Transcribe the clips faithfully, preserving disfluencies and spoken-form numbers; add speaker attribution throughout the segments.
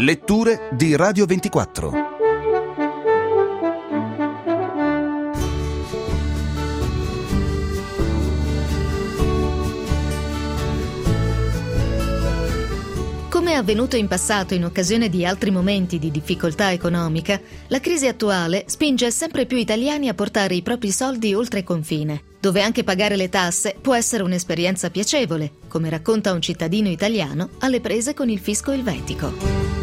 Speaker 1: Letture di Radio ventiquattro.
Speaker 2: Come è avvenuto in passato in occasione di altri momenti di difficoltà economica, la crisi attuale spinge sempre più italiani a portare i propri soldi oltre confine, dove anche pagare le tasse può essere un'esperienza piacevole, come racconta un cittadino italiano alle prese con il fisco elvetico.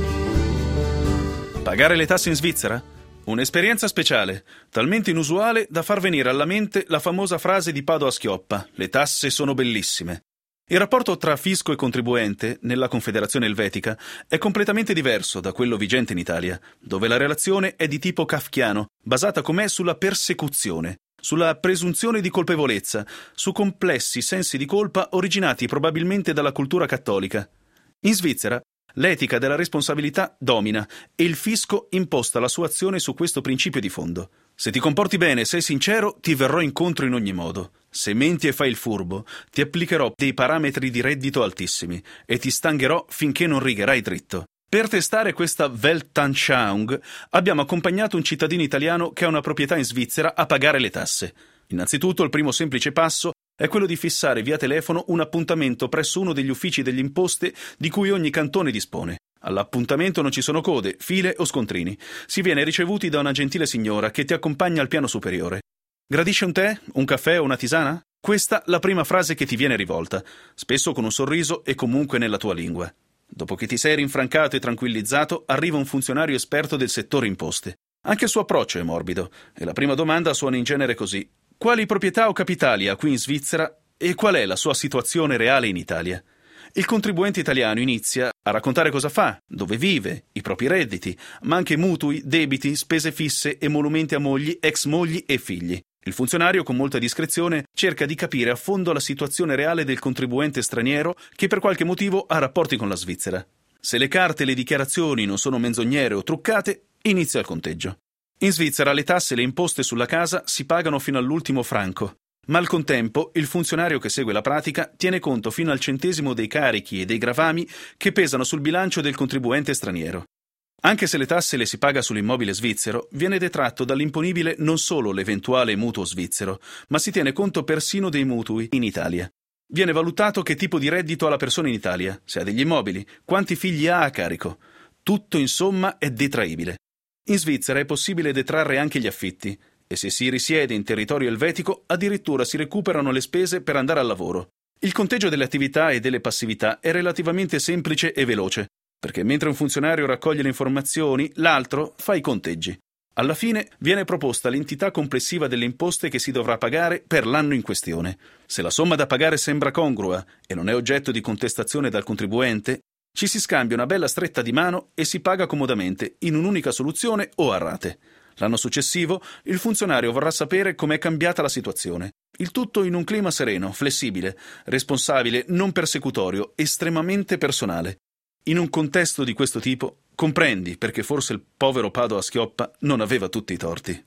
Speaker 3: Pagare le tasse in Svizzera? Un'esperienza speciale, talmente inusuale da far venire alla mente la famosa frase di Padoa-Schioppa: le tasse sono bellissime. Il rapporto tra fisco e contribuente nella Confederazione Elvetica è completamente diverso da quello vigente in Italia, dove la relazione è di tipo kafkiano, basata com'è sulla persecuzione, sulla presunzione di colpevolezza, su complessi sensi di colpa originati probabilmente dalla cultura cattolica. In Svizzera, l'etica della responsabilità domina e il fisco imposta la sua azione su questo principio di fondo. Se ti comporti bene e sei sincero, ti verrò incontro in ogni modo. Se menti e fai il furbo, ti applicherò dei parametri di reddito altissimi e ti stangherò finché non righerai dritto. Per testare questa Weltanschauung abbiamo accompagnato un cittadino italiano che ha una proprietà in Svizzera a pagare le tasse. Innanzitutto, il primo semplice passo è quello di fissare via telefono un appuntamento presso uno degli uffici delle imposte di cui ogni cantone dispone. All'appuntamento non ci sono code, file o scontrini. Si viene ricevuti da una gentile signora che ti accompagna al piano superiore. Gradisce un tè, un caffè o una tisana? Questa la prima frase che ti viene rivolta, spesso con un sorriso e comunque nella tua lingua. Dopo che ti sei rinfrancato e tranquillizzato, arriva un funzionario esperto del settore imposte. Anche il suo approccio è morbido e la prima domanda suona in genere così: quali proprietà o capitali ha qui in Svizzera e qual è la sua situazione reale in Italia? Il contribuente italiano inizia a raccontare cosa fa, dove vive, i propri redditi, ma anche mutui, debiti, spese fisse, emolumenti a mogli, ex mogli e figli. Il funzionario, con molta discrezione, cerca di capire a fondo la situazione reale del contribuente straniero che per qualche motivo ha rapporti con la Svizzera. Se le carte e le dichiarazioni non sono menzognere o truccate, inizia il conteggio. In Svizzera le tasse e le imposte sulla casa si pagano fino all'ultimo franco, ma al contempo il funzionario che segue la pratica tiene conto fino al centesimo dei carichi e dei gravami che pesano sul bilancio del contribuente straniero. Anche se le tasse le si paga sull'immobile svizzero, viene detratto dall'imponibile non solo l'eventuale mutuo svizzero, ma si tiene conto persino dei mutui in Italia. Viene valutato che tipo di reddito ha la persona in Italia, se ha degli immobili, quanti figli ha a carico. Tutto, insomma, è detraibile. In Svizzera è possibile detrarre anche gli affitti, e se si risiede in territorio elvetico, addirittura si recuperano le spese per andare al lavoro. Il conteggio delle attività e delle passività è relativamente semplice e veloce, perché mentre un funzionario raccoglie le informazioni, l'altro fa i conteggi. Alla fine viene proposta l'entità complessiva delle imposte che si dovrà pagare per l'anno in questione. Se la somma da pagare sembra congrua e non è oggetto di contestazione dal contribuente, ci si scambia una bella stretta di mano e si paga comodamente in un'unica soluzione o a rate. L'anno successivo il funzionario vorrà sapere com'è cambiata la situazione. Il tutto in un clima sereno, flessibile, responsabile, non persecutorio, estremamente personale. In un contesto di questo tipo, comprendi perché forse il povero Padoa-Schioppa non aveva tutti i torti.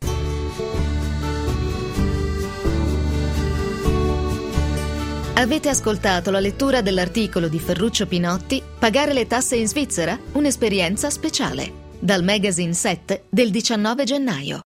Speaker 2: Avete ascoltato la lettura dell'articolo di Ferruccio Pinotti Pagare le tasse in Svizzera? Un'esperienza speciale, dal magazine sette del diciannove gennaio.